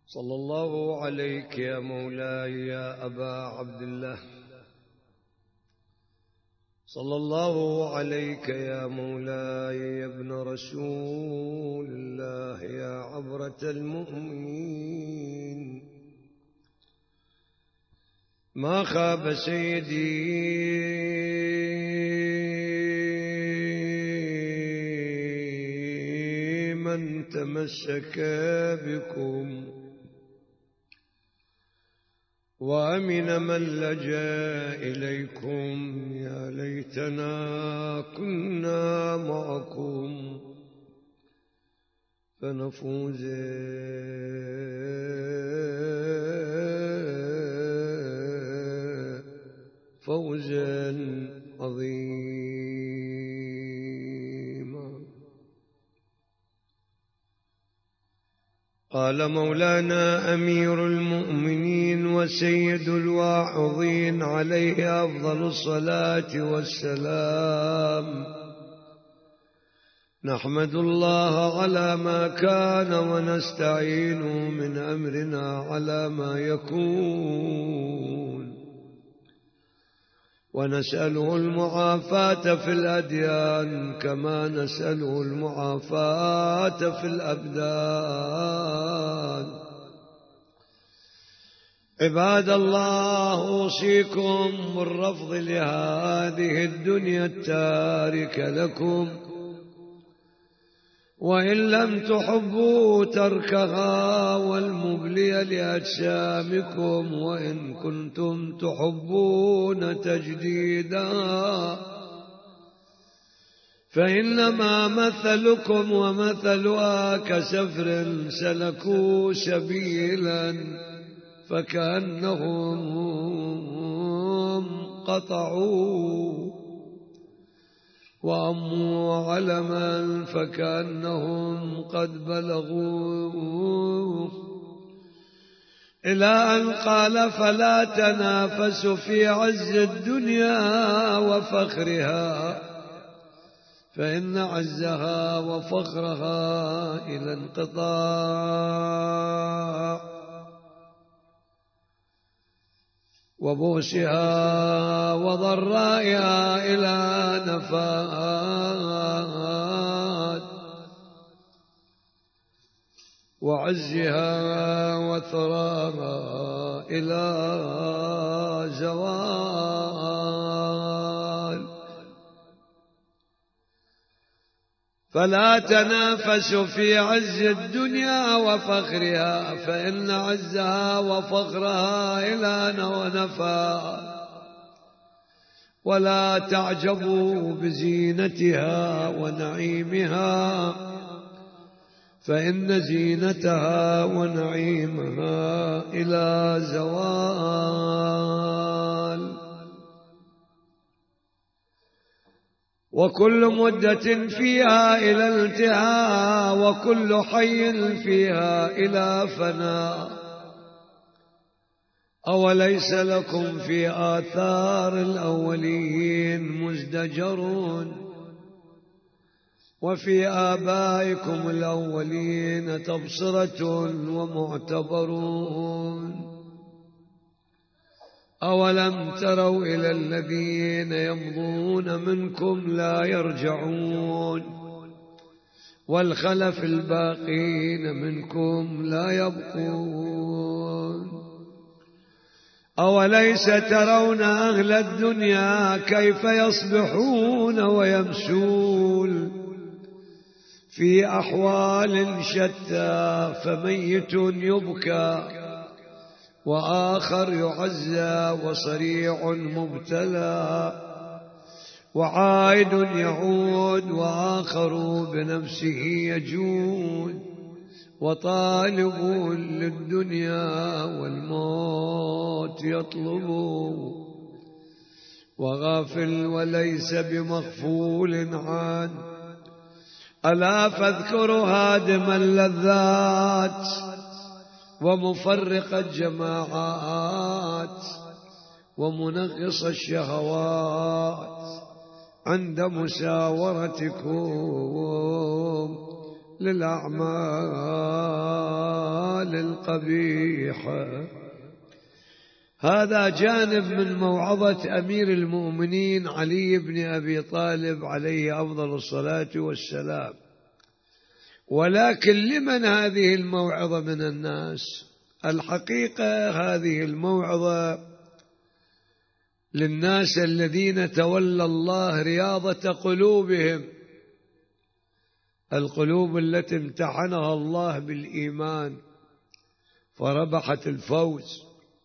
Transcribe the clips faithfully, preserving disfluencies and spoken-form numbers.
صلى الله عليك يا مولاي يا أبا عبد الله، صلى الله عليك يا مولاي يا ابن رسول الله يا عبرة المؤمنين. ما خاب سيدي من تمسك بكم، وأمن من لجأ إليكم. يا ليتنا كنا معكم فنفوز فوزا عظيما. قال مولانا أمير المؤمنين وسيد الواعظين عليه أفضل الصلاة والسلام: نحمد الله على ما كان ونستعين من أمرنا على ما يكون، ونسأله المعافاة في الأديان كما نسأله المعافاة في الأبدان. عباد الله، أوصيكم بالرفض لهذه الدنيا التاركة لكم، وإن لم تحبوا تركها والمبلي لأجسامكم، وإن كنتم تحبون تجديدها، فإنما مثلكم ومثلها كسفر سلكوا سبيلا فكأنهم قطعوا، وأموا علما فكأنهم قد بلغوا، إلى أن قال: فلا تنافسوا في عز الدنيا وفخرها، فإن عزها وفخرها إلى انقطاع، وبوسها وضرائها إلى نفاد، وعزها وثراها إلى زوال. فلا تنافسوا في عز الدنيا وفخرها، فإن عزها وفخرها إلى ونفاد، ولا تعجبوا بزينتها ونعيمها، فإن زينتها ونعيمها إلى زوال. وكل مدة فيها إلى الانتهاء، وكل حي فيها إلى فناء. أوليس لكم في آثار الأولين مزدجرون، وفي آبائكم الأولين تبصرة ومعتبرون؟ أولم تروا إلى الذين يمضون منكم لا يرجعون، والخلف الباقين منكم لا يبقون؟ أوليس ترون أهل الدنيا كيف يصبحون ويمسون في أحوال شتى، فميت يبكى وآخر يعزى، وصريع مبتلى وعائد يعود، وآخر بنفسه يجود، وطالب للدنيا والموت يطلب، وغافل وليس بمغفول عنه. ألا فاذكروا هادم اللذات ومفرق الجماعات ومنغص الشهوات عند مساورتكم للأعمال قبيحة. هذا جانب من موعظة أمير المؤمنين علي بن أبي طالب عليه أفضل الصلاة والسلام. ولكن لمن هذه الموعظة من الناس؟ الحقيقة هذه الموعظة للناس الذين تولى الله رياضة قلوبهم، القلوب التي امتحنها الله بالإيمان فربحت الفوز.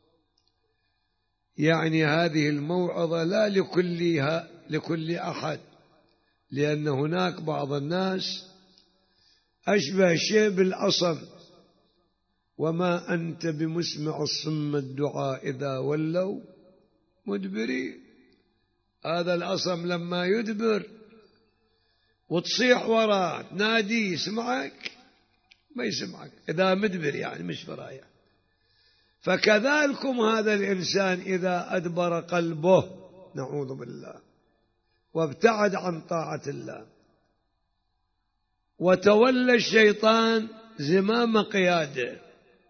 يعني هذه الموعظة لا لكلها لكل أحد، لأن هناك بعض الناس أشبه شيء بالأصم، وما أنت بمسمع الصم الدعاء إذا ولوا مدبرين. هذا الأصم لما يدبر وتصيح وراه تنادي يسمعك؟ ما يسمعك إذا مدبر، يعني مش ورايا. فكذلكم هذا الإنسان إذا أدبر قلبه نعوذ بالله وابتعد عن طاعة الله وتولى الشيطان زمام قياده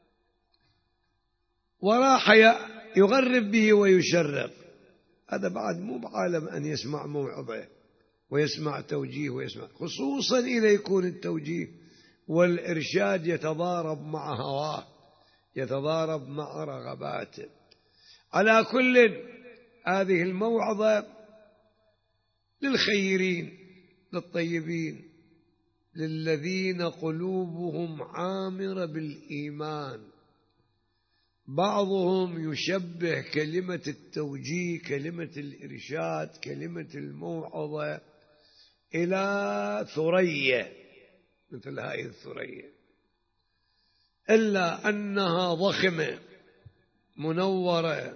وراح يغرب به ويشرق، هذا بعد مو بعالم أن يسمع موعظة ويسمع توجيه ويسمع، خصوصا إذا يكون التوجيه والإرشاد يتضارب مع هواه، يتضارب مع رغباته. على كل هذه الموعظة للخيرين للطيبين للذين قلوبهم عامرة بالإيمان. بعضهم يشبه كلمة التوجيه، كلمة الإرشاد، كلمة الموعظة إلى ثريا، مثل هذه الثريا، إلا أنها ضخمة منورة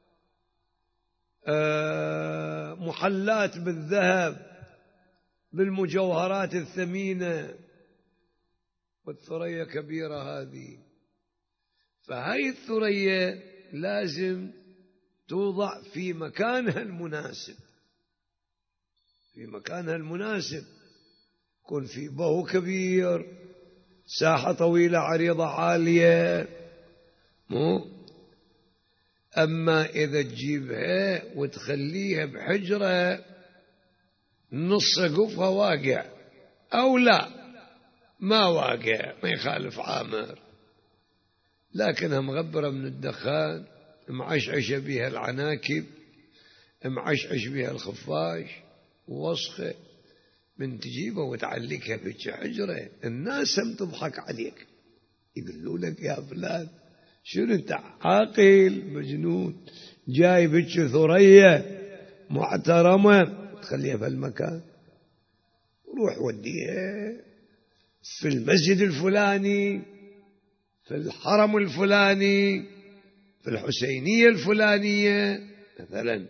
محلات بالذهب بالمجوهرات الثمينة، والثريا كبيرة هذه. فهي الثريا لازم توضع في مكانها المناسب، في مكانها المناسب، يكون في بهو كبير، ساحة طويلة عريضة عالية، مو أما إذا تجيبها وتخليها بحجرة نص سقفها واقع أو لا ما واقع ما يخالف عامر، لكنها مغبرة من الدخان، معشعش بها العناكب، معشعش بها الخفاش ووسخة، من تجيبها وتعلقها في حجرة الناس هم تضحك عليك، يقولوا لك يا فلان شنو انت عاقل مجنون جاي بك ثريا محترمة تخليها في المكان؟ روح وديها في المسجد الفلاني، في الحرم الفلاني، في الحسينية الفلانية مثلا،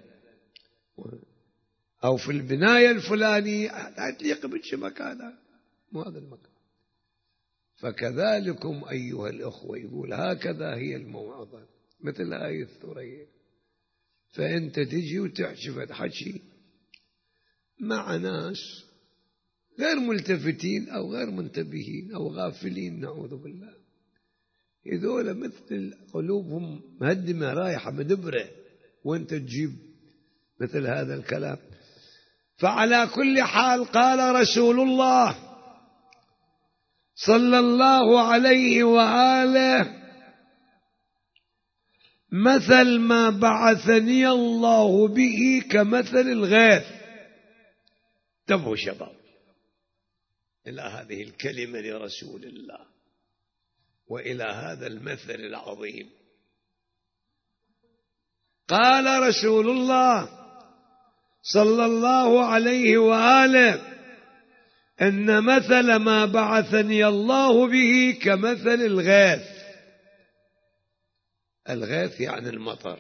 أو في البناية الفلانية، لا تليق بك مكانها، مو هذا المكان. فكذلكم أيها الأخوة، يقول هكذا هي الموعظة مثل آية الثريا. فأنت تجي وتحشف حكي مع ناس غير ملتفتين أو غير منتبهين أو غافلين نعوذ بالله، هذول مثل قلوبهم مهدمة رايحة مدبرة، وأنت تجيب مثل هذا الكلام. فعلى كل حال قال رسول الله صلى الله عليه وآله: مثل ما بعثني الله به كمثل الغيث. انتبهوا شباب إلى هذه الكلمة لرسول الله وإلى هذا المثل العظيم. قال رسول الله صلى الله عليه وآله: إن مثل ما بعثني الله به كمثل الغيث. الغيث يعني المطر.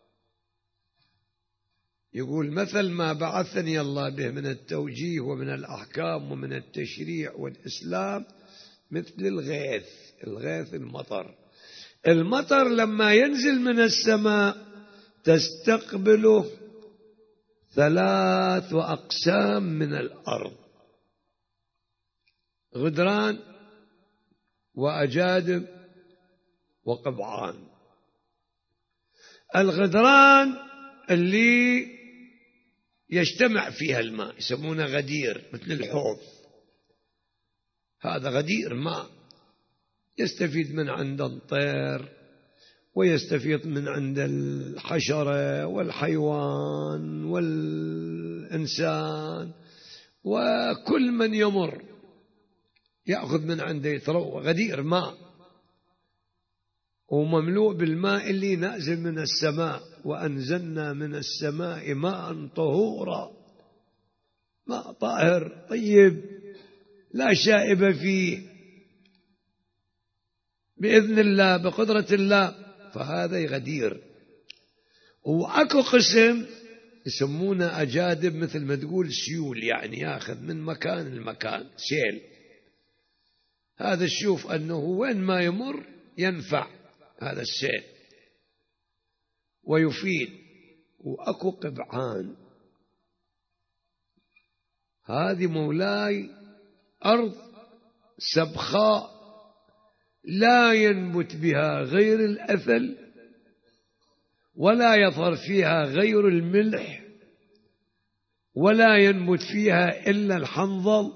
يقول مثل ما بعثني الله به من التوجيه ومن الأحكام ومن التشريع والإسلام مثل الغيث. الغيث المطر. المطر لما ينزل من السماء تستقبله ثلاث أقسام من الأرض: غدران وأجادب وقبعان. الغدران اللي يجتمع فيها الماء يسمونه غدير، مثل الحوض، هذا غدير ماء يستفيد من عند الطير ويستفيد من عند الحشرة والحيوان والإنسان، وكل من يمر يأخذ من عنده يتروى. غدير ماء ومملوء بالماء اللي نازل من السماء، وأنزلنا من السماء ماء طهورا، ماء طاهر طيب لا شائب فيه بإذن الله بقدرة الله، فهذا غدير. وأكو قسم يسمونه أجادب، مثل ما تقول سيول، يعني ياخذ من مكان المكان سيل. هذا الشوف أنه وين ما يمر ينفع هذا السيل ويفيد. وأكو قبعان، هذه مولاي أرض سبخاء لا ينبت بها غير الأثل، ولا يظهر فيها غير الملح، ولا ينبت فيها إلا الحنظل.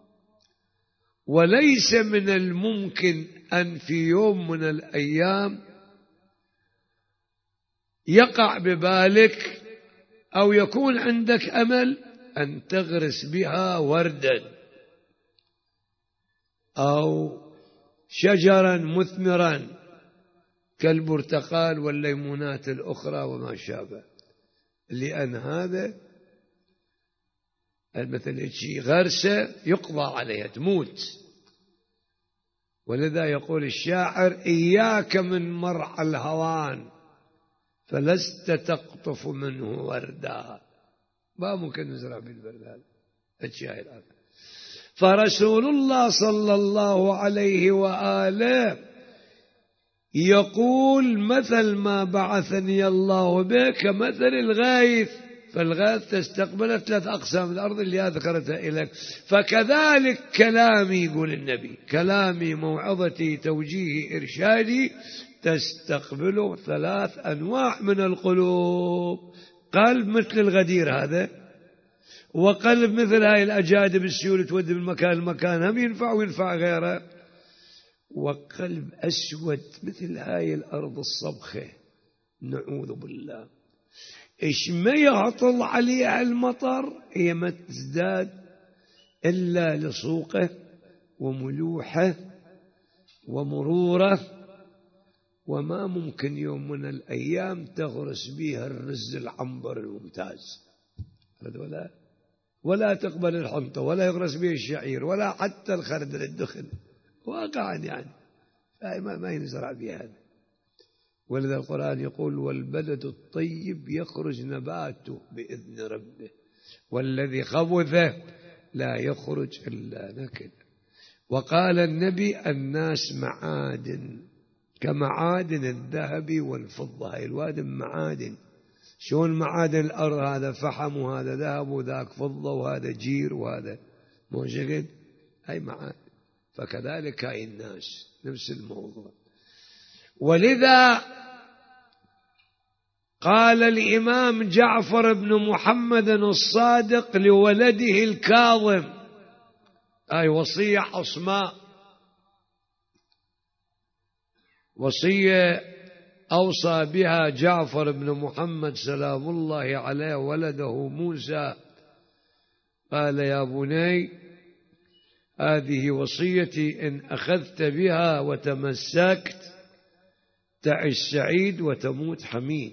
وليس من الممكن أن في يوم من الأيام يقع ببالك أو يكون عندك أمل أن تغرس بها وردا أو شجرا مثمرا كالبرتقال والليمونات الأخرى وما شابه، لأن هذا مثل شيء غرسة يقضى عليها تموت. ولذا يقول الشاعر: إياك من مرعى الهوان فلست تقطف منه وردا. ما ممكن نزرع بالبرد هذا الشاعر هذا. فرسول الله صلى الله عليه وآله يقول: مثل ما بعثني الله به كمثل الغيث، فالغيث تستقبل ثلاث أقسام الأرض اللي ذكرتها إليك. فكذلك كلامي، يقول النبي، كلامي موعظتي توجيهي إرشادي تستقبل ثلاث أنواع من القلوب: قلب مثل الغدير هذا، وقلب مثل هاي الأجادب السيول تودي من مكان المكان هم ينفع وينفع غيره، وقلب أسود مثل هاي الأرض الصبخة نعوذ بالله. إيش ما يهطل عليها المطر هي ما تزداد إلا لصوقه وملوحه ومروره، وما ممكن يوم من الأيام تغرس بها الرز العنبر الممتاز ولا ولا تقبل الحنطة، ولا يغرس به الشعير، ولا حتى الخردل الدخن واقعا يعني ما, ما ينزرع به هذا. ولذا القرآن يقول: والبلد الطيب يخرج نباته بإذن ربه والذي خبث لا يخرج إلا نكد. وقال النبي: الناس معادن كمعادن الذهب والفضة. هاي الوادم معادن. شون معادن الأرض؟ هذا فحم وهذا ذهب وذاك فضة وهذا جير وهذا موجود، هاي معادن. فكذلك هاي الناس نفس الموضوع. ولذا قال الإمام جعفر بن محمد الصادق لولده الكاظم، هاي وصية عصماء، وصية أوصى بها جعفر بن محمد سلام الله عليه ولده موسى. قال: يا بني، هذه وصيتي، إن أخذت بها وتمسكت تعش سعيد وتموت حميد.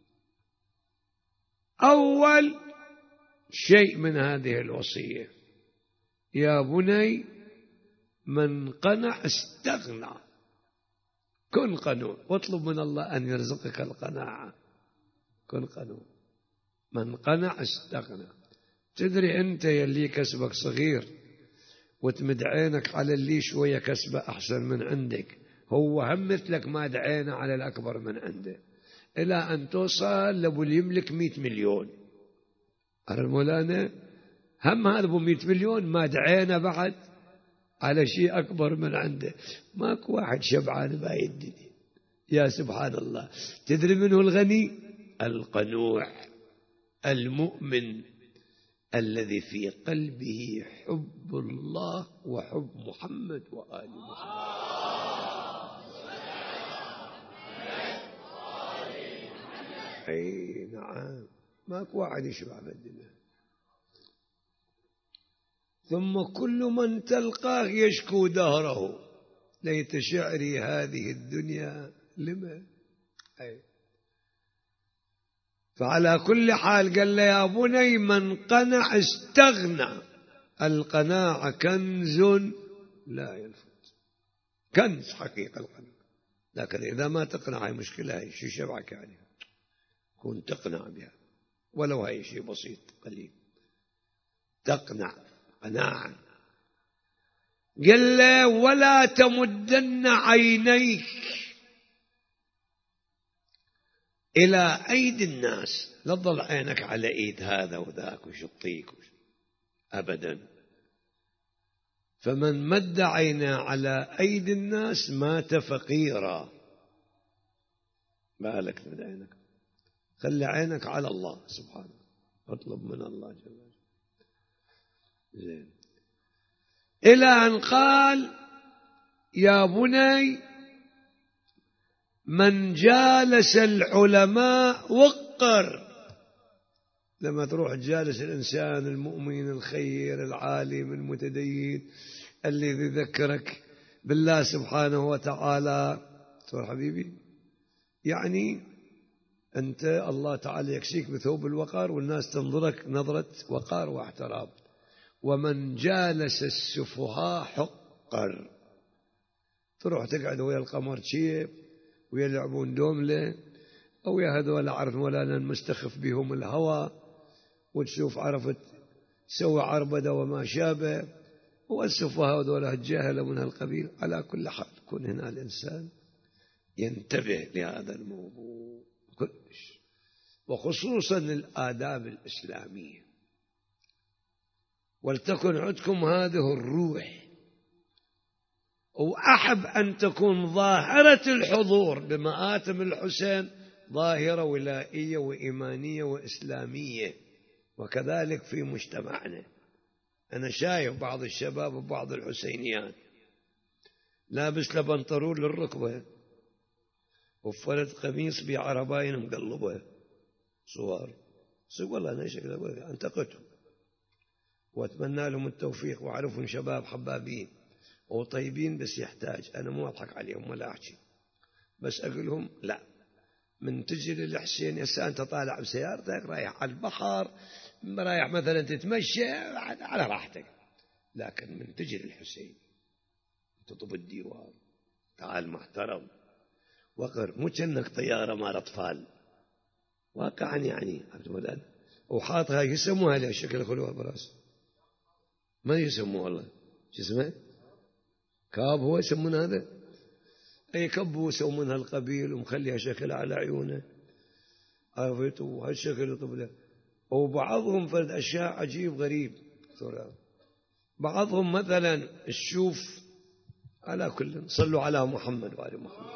أول شيء من هذه الوصية: يا بني، من قنع استغنى. كن قنوع، واطلب من الله أن يرزقك القناعة. كن قنوع. من قنع استغنى. تدري أنت يلي كسبك صغير وتمد عينك على اللي شوية كسبه أحسن من عندك، هو هم مثلك ما دعينا على الأكبر من عنده، إلى أن توصل لابو اللي يملك مئة مليون. أرى مولانا، هم هذا ابو مئة مليون ما دعينا بعد على شيء أكبر من عنده. ماكو واحد شبعان بهاي الدنيا، يا سبحان الله. تدري منه الغني؟ القنوع المؤمن الذي في قلبه حب الله وحب محمد وآل محمد. أي نعم، ماكو واحد يشبع بالدنيا. ثم كل من تلقاه يشكو دهره، ليت شعري هذه الدنيا لما. أي فعلى كل حال قال له يا بني من قنع استغنى. القناعة كنز لا ينفد، كنز حقيقة القناعة، لكن إذا ما تقنع هاي مشكلة، هاي شو شبعك عليها؟ كن تقنع بها ولو هاي شيء بسيط قليل، تقنع قناعة. قال له ولا تمدن عينيك إلى أيدي الناس، لا تضل عينك على إيد هذا وذاك وشطيك أبدا. فمن مد عينه على أيدي الناس مات فقيرا. بالك تمد عينك، خلي عينك على الله سبحانه، اطلب من الله جل وعلا. زين. إلى أن قال يا بني من جالس العلماء وقر. لما تروح تجالس الإنسان المؤمن الخير العالم المتدين اللي يذكرك بالله سبحانه وتعالى، تقول حبيبي يعني أنت الله تعالى يكسيك بثوب الوقار والناس تنظرك نظرة وقار واحترام. ومن جالس السفهاء حقر. تروح تقعد ويا القمر شيب ويلعبون دومله، أو يا هذول عرف مولانا المستخف بهم الهوى، وتشوف عرفت سوى عربدة وما شابه، والسفهاء هذول الجاهلة من هالقبيل. على كل حال يكون هنا الإنسان ينتبه لهذا الموضوع كلش، وخصوصا الآداب الإسلامية. ولتكن عندكم هذه الروح، وأحب أن تكون ظاهرة الحضور بمآتم الحسين ظاهرة ولائية وإيمانية وإسلامية، وكذلك في مجتمعنا. أنا شايف بعض الشباب وبعض الحسينيات لابس لبنطرون للركبة وفرد قميص بعرباين مقلبة صور صور. والله أنا شكله أنتقدهم وأتمنى لهم التوفيق، وأعرفهم شباب حبابين وطيبين، بس يحتاج، أنا مو أضحك عليهم ولا أحكي، بس أقول لهم لا، من تجي للحسين هسه أنت طالع بسيارتك رايح على البحر، رايح مثلا تتمشى على راحتك، لكن من تجي للحسين تطب الديوان تعال محترم وقر، مو كأنك طيارة مال أطفال واقعا يعني. وحاطها يسموها لها شكل خلوها براس، ما يسموه والله شو اسمه كاب، هو يسمون هذا أي كب يسمون هالقبيل، ومخليها شكل على عيونه عرفت، وهالشكل طبله. وبعضهم فرد أشياء عجيب غريب، بعضهم مثلا الشوف. على كل صلوا على محمد وآل محمد.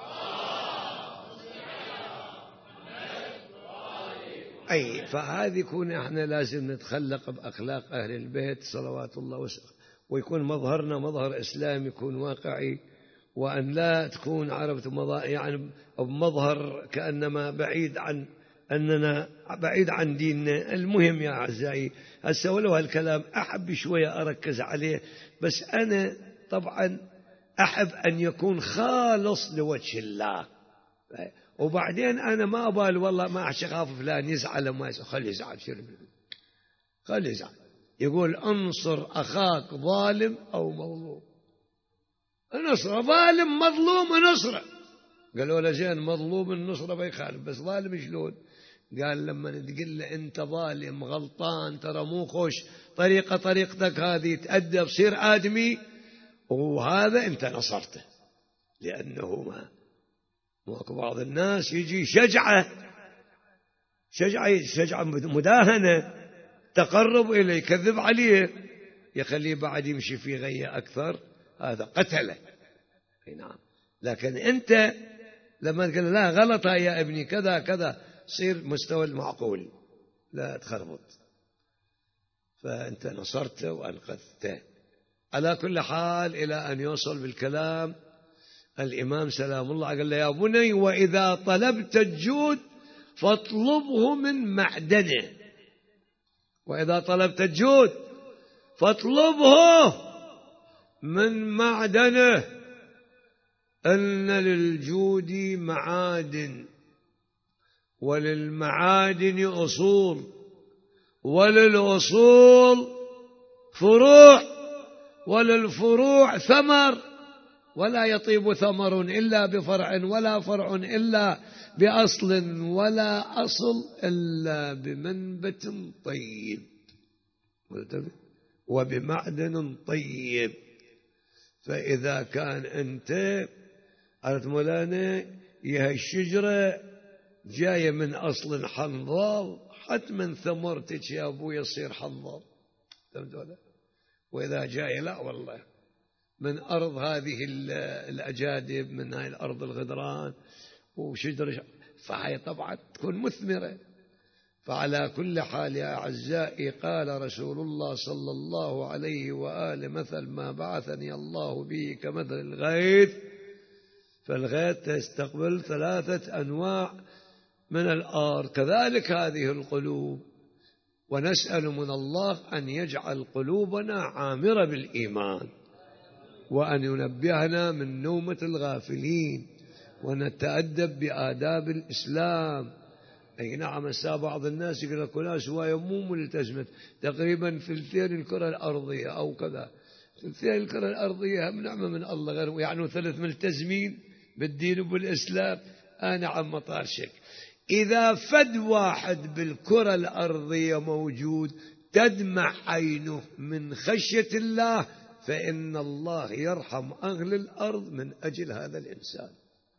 أي فهذه يكون احنا لازم نتخلق بأخلاق أهل البيت صلوات الله وسلامه، ويكون مظهرنا مظهر إسلامي يكون واقعي، وأن لا تكون عرفت يعني بمظهر كأنما بعيد عن أننا بعيد عن ديننا. المهم يا أعزائي هسه ولو هالكلام أحب شوية أركز عليه، بس أنا طبعا أحب أن يكون خالص لوجه الله. وبعدين أنا ما أبال والله ما أخاف فلان يزعل ما يزعل، خلي يزعل شرب خلي يزعل، يقول انصر أخاك ظالم أو مظلوم، نصره ظالم مظلوم نصره. قالوا له زين مظلوم النصرة بيخالف، بس ظالم شلون؟ قال لما تقول له أنت ظالم غلطان ترى مو خوش طريقة طريقتك هذه، تأدب صير آدمي، وهذا أنت نصرته. لأنه ما ماكو بعض الناس يجي شجعة شجعة شجعة مداهنة تقرب إليه يكذب عليه يخليه بعد يمشي في غية أكثر، هذا قتله. نعم. لكن أنت لما تقول لا غلط يا ابني كذا كذا صير مستوى المعقول، لا تخربط. فأنت نصرته وأنقذته. على كل حال إلى أن يوصل بالكلام الإمام سلام الله قال له يا بني وإذا طلبت الجود فاطلبه من معدنه، وإذا طلبت الجود فاطلبه من معدنه، أن للجود معادن وللمعادن أصول وللأصول فروع وللفروع ثمر، ولا يطيب ثمر إلا بفرع ولا فرع إلا بأصل ولا أصل إلا بمنبت طيب وبمعدن طيب. فإذا كان أنت قالت مولانا يا الشجرة جاية من أصل حنظل حتما ثمرتك يا أبوي يصير حنظل، وإذا جاية لا والله من أرض هذه الأجادب من هاي الأرض الغدران وشجرة فهي طبعا تكون مثمرة. فعلى كل حال يا أعزائي قال رسول الله صلى الله عليه وآله مثل ما بعثني الله به كمثل الغيث، فالغيث تستقبل ثلاثة أنواع من الأرض، كذلك هذه القلوب. ونسأل من الله أن يجعل قلوبنا عامرة بالإيمان، وأن ينبهنا من نومة الغافلين، ونتأدب بآداب الإسلام. أي نعم هسه بعض الناس يقول لك ناس هواية مو ملتزمة، تقريبا ثلثين الكرة الأرضية أو كذا، ثلثين الكرة الأرضية هم نعمة من الله، غير يعني ثلث ملتزمين بالدين وبالإسلام. أنا عم طارشك إذا فد واحد بالكرة الأرضية موجود تدمع عينه من خشية الله، فإن الله يرحم أهل الأرض من أجل هذا الإنسان.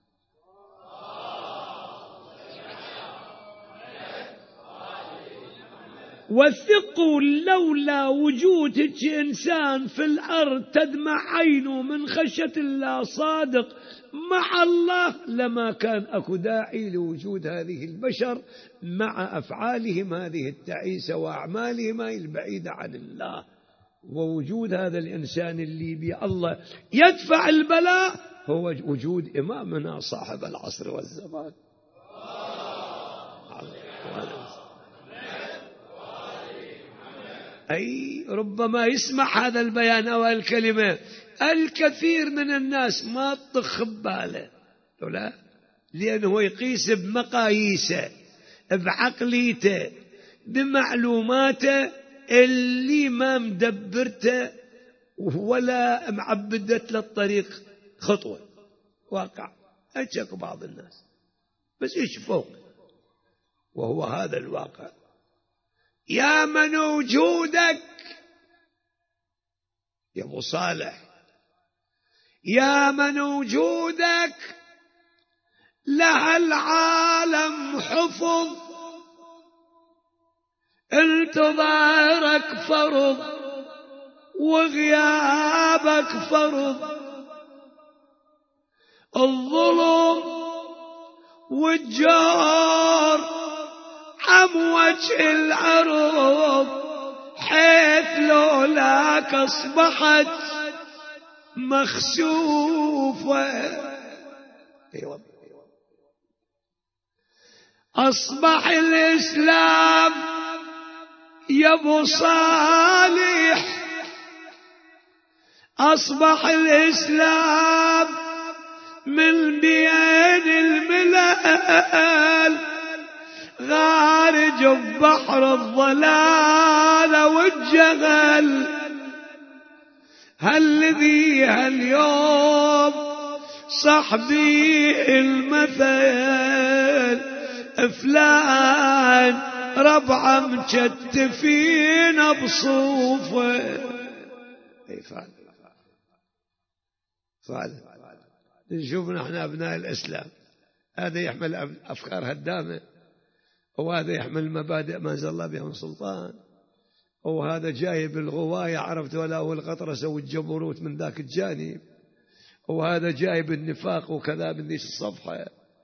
وثقوا لولا وجودك إنسان في الأرض تدمع عينه من خشية الله صادق مع الله لما كان أكو داعي لوجود هذه البشر مع أفعالهم هذه التعيسة وأعمالهم البعيدة عن الله. ووجود هذا الإنسان اللي بي الله يدفع البلاء هو وجود إمامنا صاحب العصر والزمان. أي ربما يسمع هذا البيان أو الكلمة الكثير من الناس ما تطخ باله، لا، لأنه يقيس بمقاييسه بعقليته بمعلوماته اللي ما مدبرته ولا معبدت للطريق خطوة واقع. أجاك بعض الناس بس إيش فوق، وهو هذا الواقع. يا من وجودك يا أبو صالح، يا من وجودك لها العالم حفظ، انتظارك فرض وغيابك فرض، الظلم والجار عم وجه الأرض، حيث لولاك أصبحت مخسوفة. أصبح الإسلام يا أبو صالح، أصبح الإسلام من بين الملل غارج ببحر الضلال والجغل. هالذي هاليوم صاحبي المثل فلان ربعة مكتفين بصوفه. اي فعلا فعلا نشوف نحن أبناء الإسلام، هذا يحمل أفكار هدامة، وهذا يحمل مبادئ ما أنزل الله بها من سلطان، وهذا جاي بالغواية عرفت ولا والغطرسة والجبروت من ذاك الجانب، وهذا جاي بالنفاق وكذا من ذيك الصفحة.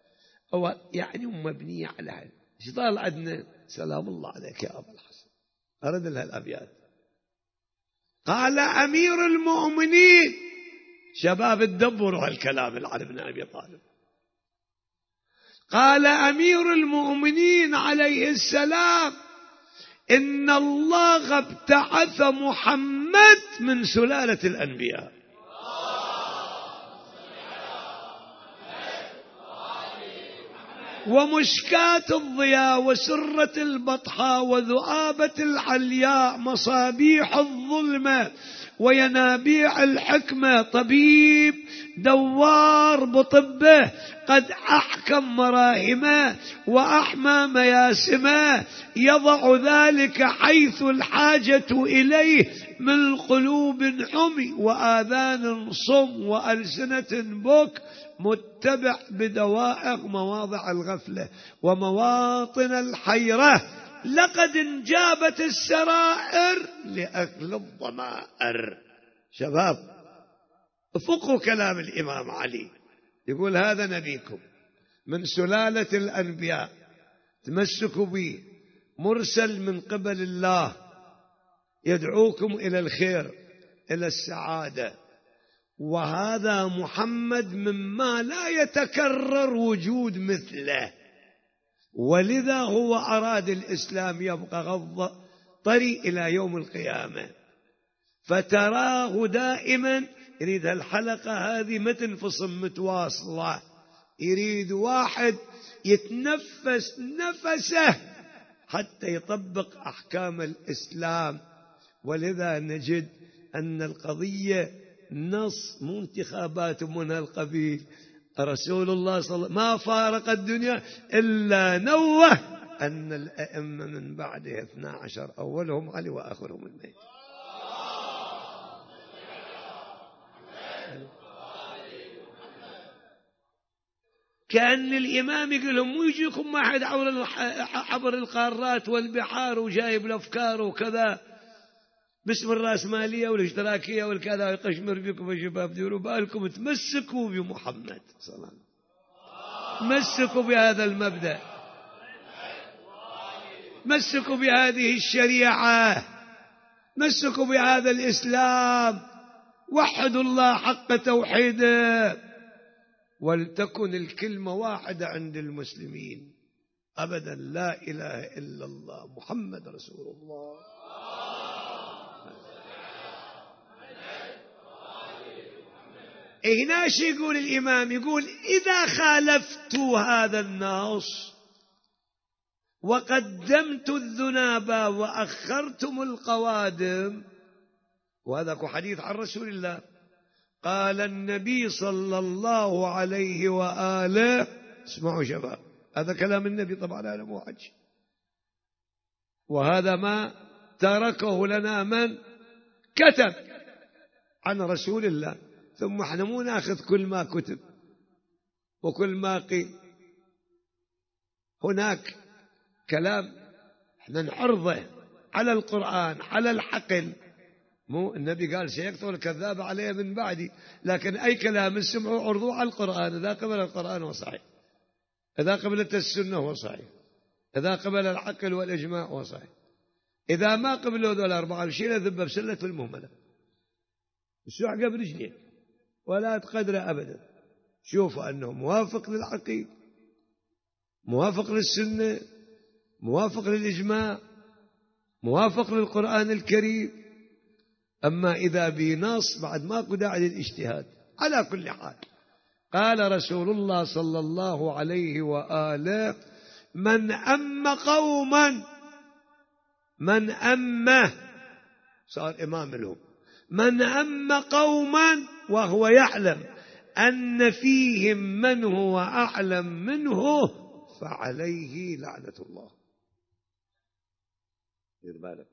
هو يعني مبنية على هذا. ايش ضال عندنا؟ سلام الله عليك يا أبا الحسن، أرد لها الأبيات. قال أمير المؤمنين، شباب تدبروا هالكلام اللي على ابن أبي طالب. قال أمير المؤمنين عليه السلام: إن الله ابتعث محمد من سلالة الأنبياء، ومشكاة الضياء وسرة البطحاء وذؤابة العلياء مصابيح الظلمة وينابيع الحكمة، طبيب دوار بطبه قد أحكم مراهمه وأحمى مياسمه، يضع ذلك حيث الحاجة إليه من قلوب عمي وآذان صم وألسنة بك، متبع بدوائق مواضع الغفلة ومواطن الحيرة، لقد انجابت السرائر لأكل الضمائر. شباب افقوا كلام الإمام علي، يقول هذا نبيكم من سلالة الأنبياء، تمسكوا به، مرسل من قبل الله، يدعوكم إلى الخير إلى السعادة، وهذا محمد مما لا يتكرر وجود مثله، ولذا هو أراد الإسلام يبقى غض طري إلى يوم القيامة. فتراه دائما يريد الحلقة هذه ما تنفصل متواصلة، يريد واحد يتنفس نفسه حتى يطبق أحكام الإسلام. ولذا نجد أن القضية نص مو انتخابات من القبيل. رسول الله صلى الله عليه وسلم ما فارق الدنيا إلا نوه أن الأئمة من بعده اثنا عشر، أولهم علي وآخرهم المهدي. كأن الإمام يقول لهم مو يجيكم واحد عبر القارات والبحار وجايب الأفكار وكذا باسم الرأسمالية والاشتراكية والكذا، يقشمر بكم يا شباب، ديروا بالكم، تمسكوا بمحمد صلى الله عليه وسلم، تمسكوا بهذا المبدأ، تمسكوا بهذه الشريعة، تمسكوا بهذا الإسلام، وحدوا الله حق توحيده، ولتكن الكلمة واحدة عند المسلمين أبدا، لا إله إلا الله محمد رسول الله. هنا شو يقول الإمام؟ يقول إذا خالفت هذا النص وقدمت الذناب وأخرتم القوادم، وهذا حديث عن رسول الله، قال النبي صلى الله عليه وآله، اسمعوا شباب هذا كلام النبي طبعا أنا مو حج، وهذا ما تركه لنا من كتب عن رسول الله، ثم احنا مو ناخذ كل ما كتب وكل ما قيل، هناك كلام احنا نعرضه على القرآن على الحقل. مو النبي قال سيكثر الكذاب عليه من بعدي، لكن أي كلام سمعوا عرضوه على القرآن، إذا قبل القرآن هو صحيح، إذا قبلت السنة هو صحيح، إذا قبل العقل والإجماع هو صحيح، إذا ما قبلوا ذول الأربعة بشيله ذبه بسلة المهملة السوع قبل رجليه ولا تقدر أبدا. شوفوا أنه موافق للعقيد، موافق للسنة، موافق للإجماع، موافق للقرآن الكريم. أما إذا بنص بعد ماكو داعي للاجتهاد. على كل حال قال رسول الله صلى الله عليه وآله: من أم قوما، من أمه صار إمام لهم، من أم قوما وهو يعلم أن فيهم من هو أعلم منه فعليه لعنة الله. دير بالك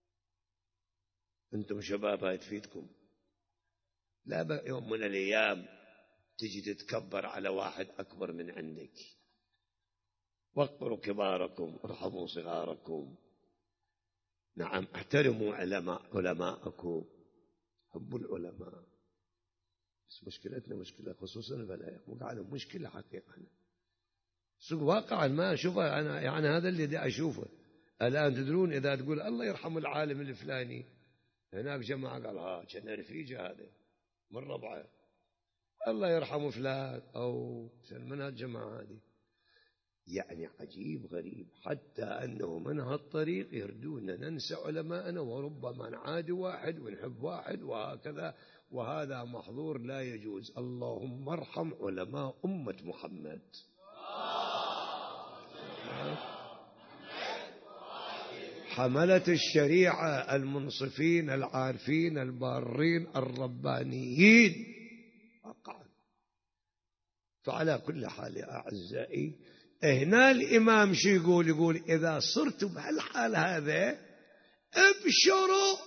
أنتم شباب هاي تفيدكم، لا بقى يوم من الأيام تجي تتكبر على واحد أكبر من عندك. وقروا كباركم ارحموا صغاركم، نعم احترموا علماء علماءكم، حبوا العلماء. بس مشكلتنا مشكلة خصوصا البلايا، مو قاعدة مشكلة حقيقة. واقعا ما أشوفه أنا، يعني هذا اللي دا أشوفه الآن. تدرون إذا تقول الله يرحم العالم الفلاني، هناك جماعة قال ها كان رفيجة هذا من ربعه، الله يرحم فلان أو من هالجماعة هذه. يعني عجيب غريب، حتى أنه من هالطريق يردون ننسى علماءنا وربما نعادي واحد ونحب واحد وهكذا، وهذا محظور لا يجوز. اللهم ارحم علماء أمة محمد. حملة الشريعة المنصفين العارفين البارين الربانيين وقعا. فعلى كل حال يا أعزائي، هنا الإمام شو يقول؟ يقول إذا صرتم بهالحال هذا ابشروا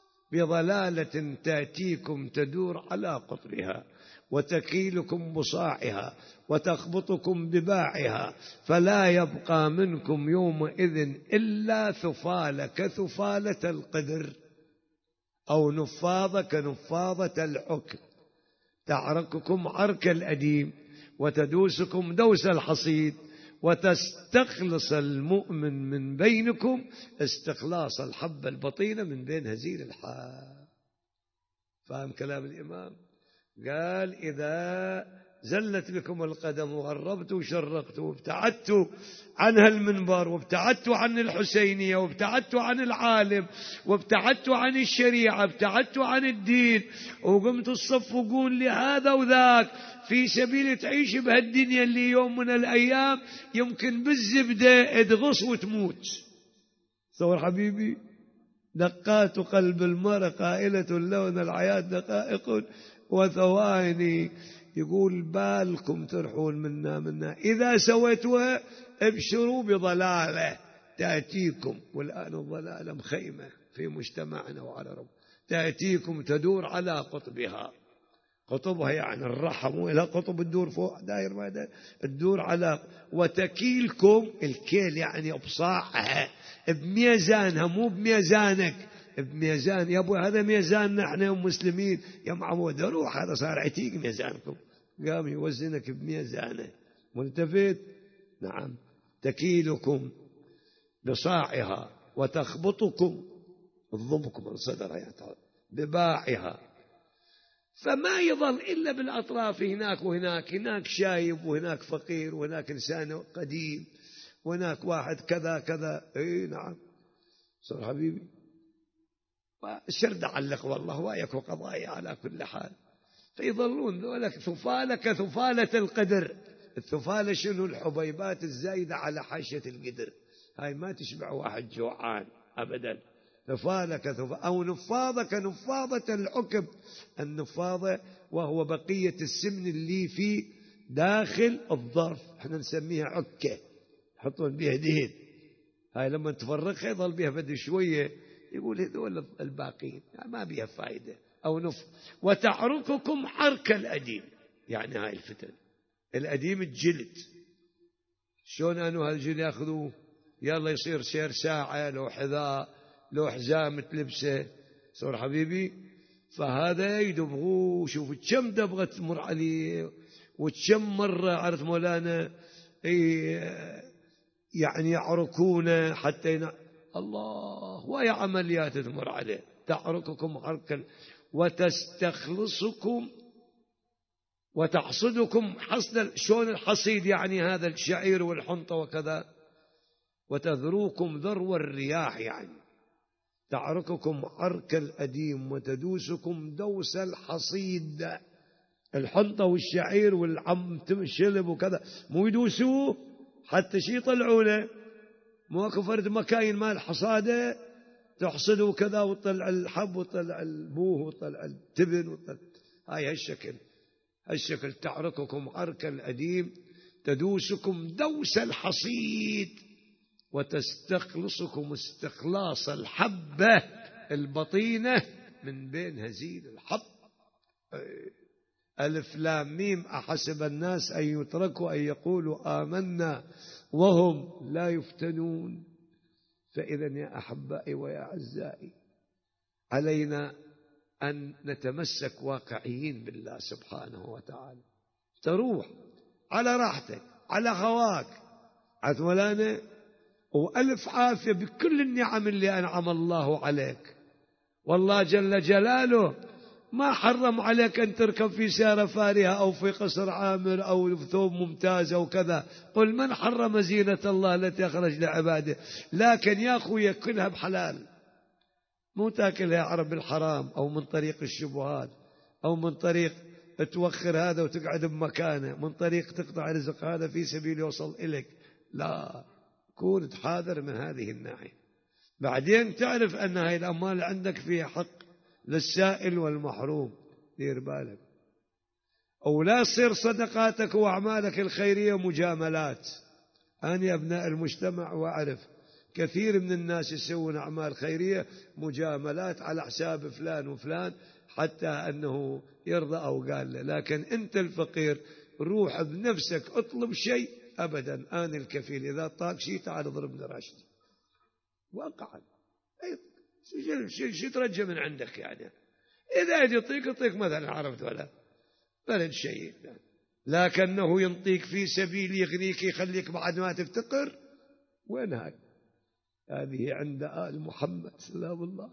بضلالة تأتيكم تدور على قطرها وتكيلكم بصاعها وتخبطكم بباعها، فلا يبقى منكم يومئذ إلا ثفالة كثفالة القدر أو نفاضة كنفاضة العكر، تعرككم عرك الأديم وتدوسكم دوس الحصيد، وتستخلص المؤمن من بينكم استخلاص الحبة البطينة من بين هزيل الحاب. فهم كلام الإمام؟ قال إذا زلت بكم القدم وغربتوا وشرقتوا وابتعدتوا عن هالمنبر وابتعدتوا عن الحسينية وابتعدتوا عن العالم وابتعدتوا عن الشريعة وابتعدتوا عن الدين وقمتوا تصفقون لهذا وذاك في سبيل تعيش بهالدنيا اللي يوم من الأيام يمكن بالزبدة ادغص وتموت. صور حبيبي، دقات قلب المرء قائلة لون الحياة دقائق وثواني. يقول بالكم ترحون منا منا، إذا سويتوها ابشروا بضلالة تأتيكم. والآن الضلالة مخيمة في مجتمعنا وعلى رب، تأتيكم تدور على قطبها. قطبها يعني الرحم، وإلى قطب الدور فوق داير ما داير الدور على، وتكيلكم الكيل يعني بصاعها بميزانها مو بميزانك، بميزان يا أبو هذا ميزاننا احنا يوم مسلمين يا معمود روح هذا صار عتيق ميزانكم، قام يوزنك بميزانه. ملتفت؟ نعم. تكيلكم بصاعها وتخبطكم تضمكم من صدرها بباعها، فما يظل إلا بالأطراف هناك وهناك، هناك شايب وهناك فقير وهناك إنسان قديم وهناك واحد كذا كذا. اي نعم صار حبيبي. الشرد علق والله وايك وقضايا على كل حال. فيظلون ذولك ثفالة كثفالة القدر. الثفالة شنو؟ الحبيبات الزايدة على حاشية القدر، هاي ما تشبع واحد جوعان أبدا. ثفالة كثفالة أو نفاضة كنفاضة العكب. النفاضة وهو بقية السمن اللي في داخل الظرف، احنا نسميها عكة، يحطون بها دهن، هاي لما تفرقها يظل بها بدي شوية، يقول هذول الباقين يعني ما بيها فائدة. أو نف وتعرككم عرك الأديم، يعني هاي الفتن الأديم الجلد. شلون أنه هالجلد يأخذوه يلا يصير سير ساعة لو حذاء لو حزام تلبسه. صور حبيبي، فهذا يدبغوه. شوف كم دبغة تمر عليه وكم مرة عرف مولانا يعني يعركونه حتى ينا... الله ويا عمليات تمر عليه. تعرككم عركا وتستخلصكم وتحصدكم حصد. شلون الحصيد؟ يعني هذا الشعير والحنطة وكذا. وتذروكم ذرو الرياح، يعني تعرككم عرك الأديم وتدوسكم دوس الحصيد. الحنطة والشعير والعم تمشلب وكذا مو يدوسوه حتى شي يطلعوا له، مو فرد مكاين مال حصاده تحصدوا كذا وطلع الحب وطلع البوه وطلع التبن وطلع هاي هالشكل هالشكل. تعرككم عرك الأديم تدوسكم دوس الحصيد وتستخلصكم استخلاص الحبة البطينة من بين هزيل الحب. ألف لام ميم أحسب الناس أن يتركوا أن يقولوا آمنا وهم لا يفتنون. فإذا يا أحبائي ويا أعزائي علينا أن نتمسك واقعيين بالله سبحانه وتعالى. تروح على راحتك على هواك عاد مولانا، وألف عافية بكل النعم اللي أنعم الله عليك. والله جل جلاله ما حرم عليك أن تركب في سيارة فارهة أو في قصر عامر أو في ثوب ممتاز أو كذا. قل من حرم زينة الله التي أخرج لعباده. لكن يا أخوي كلها بحلال، مو تاكلها عرب الحرام أو من طريق الشبهات أو من طريق توخر هذا وتقعد بمكانه، من طريق تقطع رزق هذا في سبيل يوصل إليك. لا، كون تحاذر من هذه الناحية. بعدين تعرف أن هذه الأموال عندك فيها حق للسائل والمحروم، دير بالك. أو لا تصير صدقاتك وأعمالك الخيرية مجاملات. أنا يا أبناء المجتمع وأعرف كثير من الناس يسوون أعمال خيرية مجاملات على حساب فلان وفلان حتى أنه يرضى أو قال له. لكن أنت الفقير روح بنفسك اطلب شيء. أبدا، أنا الكفيل، إذا طاق شيء تعال اضربني راشد واقعا. شو ترجى من عندك يعني؟ إذا يطيق يطيق مثلا، عرفت ولا بلد شيء، لكنه ينطيك في سبيل يغنيك يخليك بعد ما تفتقر. وين هاي؟ هذه عند آل محمد سلام الله.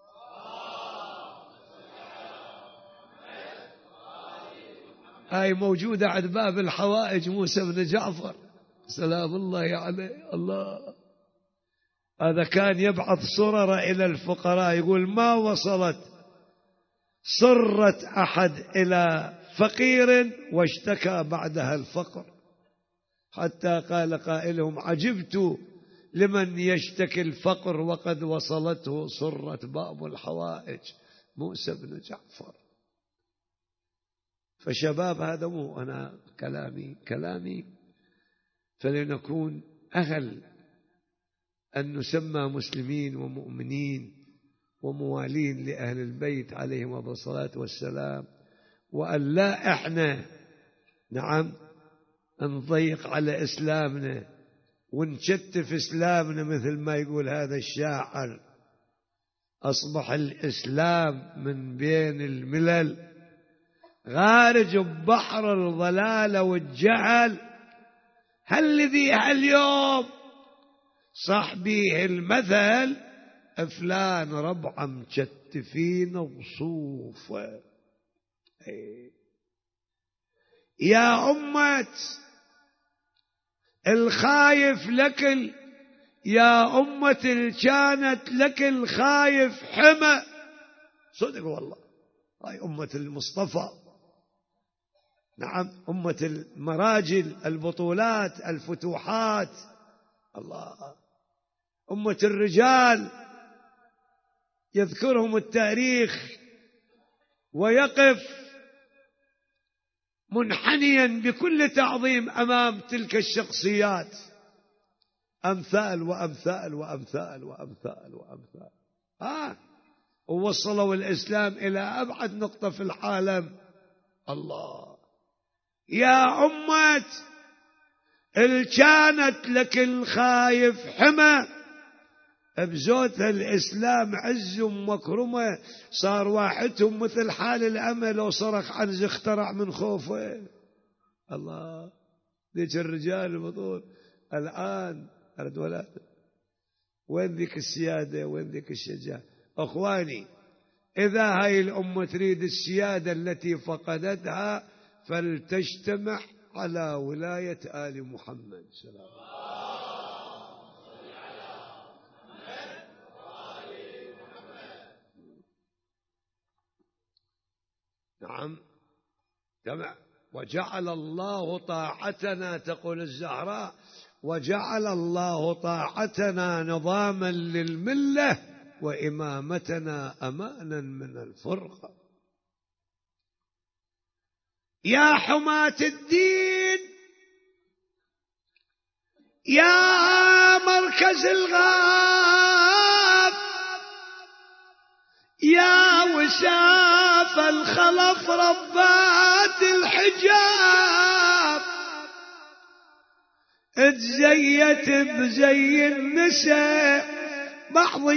هاي موجودة عند باب الحوائج موسى بن جعفر سلام الله عليه. الله، هذا كان يبعث صرر إلى الفقراء، يقول ما وصلت صرة أحد إلى فقير واشتكى بعدها الفقر، حتى قال قائلهم عجبت لمن يشتكي الفقر وقد وصلته صرة باب الحوائج موسى بن جعفر. فشباب، هذا مو أنا كلامي كلامي فلنكون أهل أن نسمى مسلمين ومؤمنين وموالين لأهل البيت عليهم الصلاة والسلام، وأن لا إحنا نعم نضيق على إسلامنا ونشتف إسلامنا مثل ما يقول هذا الشاعر. أصبح الإسلام من بين الملل غارج ببحر الضلال والجهل، هل الذي اليوم صاحبيه المثل فلان ربع مشتفين وصوفه. يا أمة الخايف لك، يا أمة كانت لك الخايف حمى، صدق والله. هاي أمة المصطفى، نعم، أمة المراجل، البطولات، الفتوحات، الله، أمة الرجال يذكرهم التاريخ ويقف منحنيا بكل تعظيم أمام تلك الشخصيات. أمثال وأمثال وأمثال وأمثال وأمثال آه ووصلوا الإسلام إلى أبعد نقطة في العالم. الله، يا أمة كانت لك الخايف حمى، بزوتها الإسلام عز ومكرمة، صار واحدهم مثل حال الأمل لو صرخ عنز اخترع من خوفه. الله، ذيك الرجال البطول الآن أرد ولا وين ذيك السيادة، وين ذيك الشجاعة؟ أخواني، إذا هاي الأمة تريد السيادة التي فقدتها فلتجتمع على ولاية آل محمد سلام. نعم، جمع. وجعل الله طاعتنا، تقول الزهراء، وجعل الله طاعتنا نظاما للملة وإمامتنا أمانا من الفرقة. يا حماة الدين، يا مركز الغاب، يا وساف الخلف ربات الحجاب، اتزيت بزي النساء بعض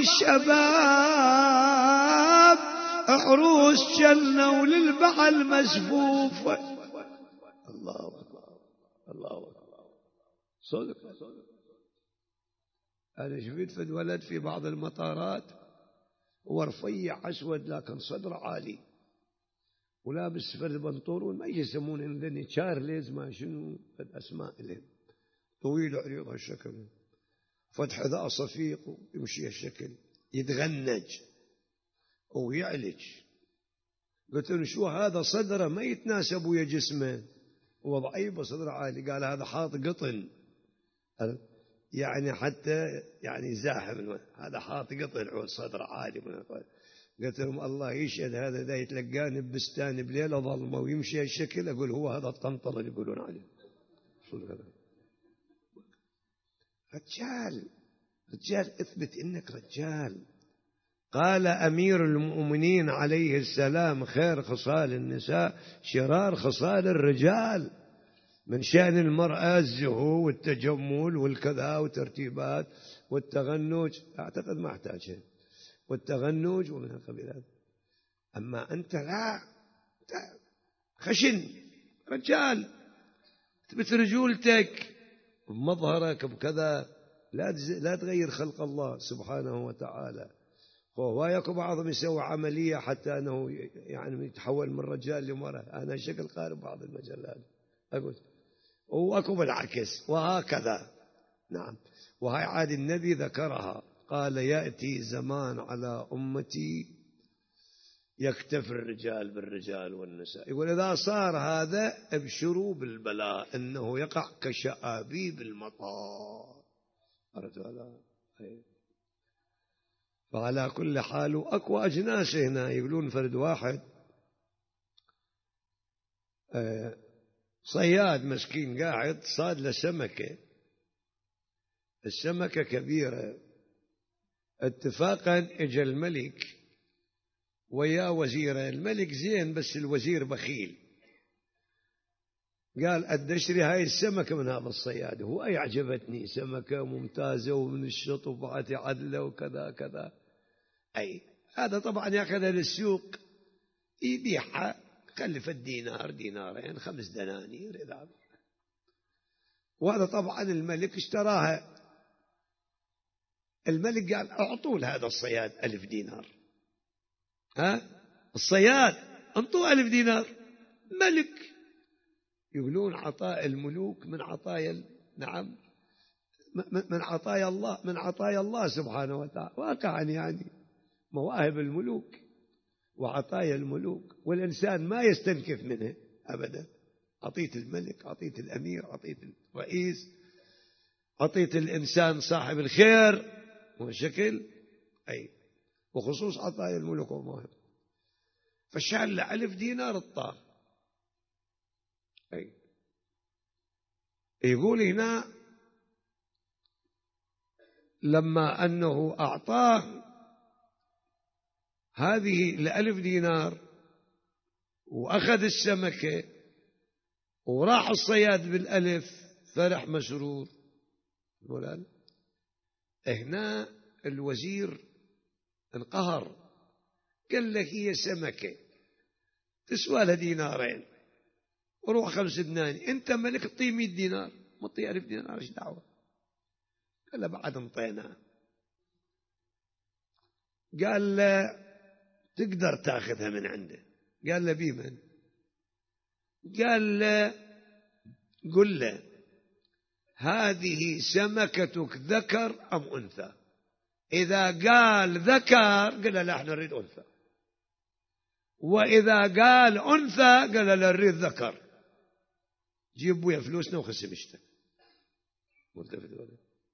الشباب، عروس جنة وللبعل مسفوفة. الله الله الله. صدق. أنا شفت فد ولد في بعض المطارات هو رفيع أسود لكن صدره عالي ولابس فرد بنطلون ما يسمون عندنا تشارليز ما شنو الأسماء لهم طويل عريض هالشكل فتح حذاء صفيق ويمشي هالشكل يتغنج ويعلج. قلت له شو هذا صدره ما يتناسب ويا جسمه هو ضعيف وصدره عالي. قال هذا حاط قطن يعني حتى يعني زاحم هذا حاط قطن صدره عالي من القول. قلت لهم الله يشهد هذا ذا يتلقاني ببستان بليلة ظلمة ويمشي هالشكل أقول هو هذا الطنطل اللي يقولون عليه. رجال رجال اثبت إنك رجال. قال أمير المؤمنين عليه السلام خير خصال النساء شرار خصال الرجال. من شأن المرأة الزهو والتجمل والكذا وترتيبات والتغنج أعتقد ما أحتاجها والتغنج ومن القبيلات. أما أنت لا خشن رجال تثبت رجولتك بمظهرك بكذا لا لا تغير خلق الله سبحانه وتعالى. فهو ياكو بعضهم يسوي عملية حتى أنه يعني يتحول من رجال لمرأة. أنا شكل قارب بعض المجلات أقول وأكو بالعكس وهكذا. نعم وهي عاد النبي ذكرها قال يأتي زمان على أمتي يكتفي الرجال بالرجال والنساء. يقول إذا صار هذا ابشروا بالبلاء إنه يقع كشآبيب المطار. فعلى كل حال أكو أجناس هنا يقولون فرد واحد صياد مسكين قاعد صاد له سمكة السمكة كبيرة اتفاقا اجى الملك ويا وزيره. الملك زين بس الوزير بخيل. قال أدشري هاي السمكة من هذا الصياد. هو أي عجبتني سمكة ممتازة ومن الشط وبعتي عدلة وكذا كذا. أي هذا طبعا يأخذها للسوق يبيعها كلف الدينار دينارين خمس دنانير إذا. وهذا طبعا الملك اشتراها. الملك قال أعطوا لهذا الصياد ألف دينار. ها الصياد أنطوا ألف دينار. ملك يقولون عطاء الملوك من عطايا نعم من عطايا الله من عطايا الله سبحانه وتعالى. واقعا يعني مواهب الملوك وعطايا الملوك والإنسان ما يستنكف منه أبدا. عطيت الملك عطيت الأمير عطيت الرئيس عطيت الإنسان صاحب الخير وشكل أي وخصوص عطايا الملوك والمواهب. فشال له ألف دينار الطار. أي يقول هنا لما أنه أعطاه هذه الألف دينار وأخذ السمكة وراح الصياد بالألف فرح مسرور. هنا الوزير انقهر قال لك هي سمكة تسوى لها دينارين وروح خمس دناني انت ملك اعطيه مئة دينار مطي ألف دينار ايش دعوة. قال له بعد انطينا. قال له تقدر تاخذها من عنده. قال له بمن؟ قال له قل له هذه سمكتك ذكر أم أنثى؟ إذا قال ذكر قال له لا احنا نريد أنثى. وإذا قال أنثى قال له نريد ذكر. جيب ويا فلوسنا وخسم اشتك. ملتفت ولا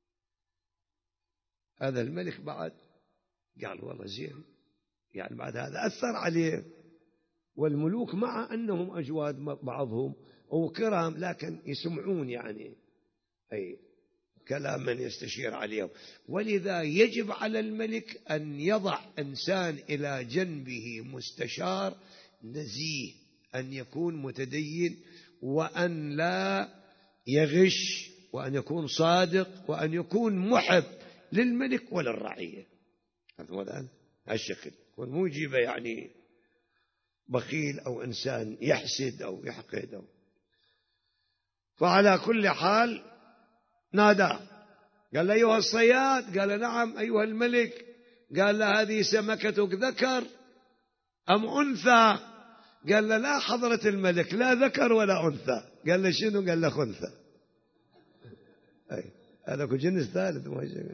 هذا الملك بعد قال والله زين يعني بعد هذا أثر عليه. والملوك مع أنهم أجواد بعضهم وكرام لكن يسمعون يعني أي كلام من يستشير عليهم. ولذا يجب على الملك أن يضع إنسان إلى جنبه مستشار نزيه أن يكون متدين وأن لا يغش وأن يكون صادق وأن يكون محب للملك وللرعية. هذا هو الشكل. ومو يجيبه يعني بخيل أو إنسان يحسد أو يحقد أو. فعلى كل حال ناداه قال له أيها الصياد، قال نعم. أيها الملك، قال له هذه سمكتك ذكر أم أنثى؟ قال له لا حضرة الملك، لا ذكر ولا أنثى. قال له شنو؟ قال له خنثى. أي هذا جنس ثالث،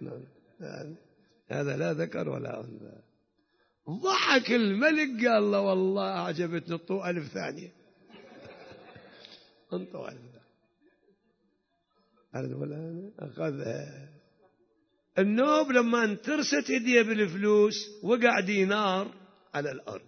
هذا لا ذكر ولا أنثى. ضحك الملك قال له والله عجبتني الطوء ألف ثانية. انطوا ألف ثانية ولا أخذها. النوب لما انترست يديه بالفلوس وقع دينار على الأرض،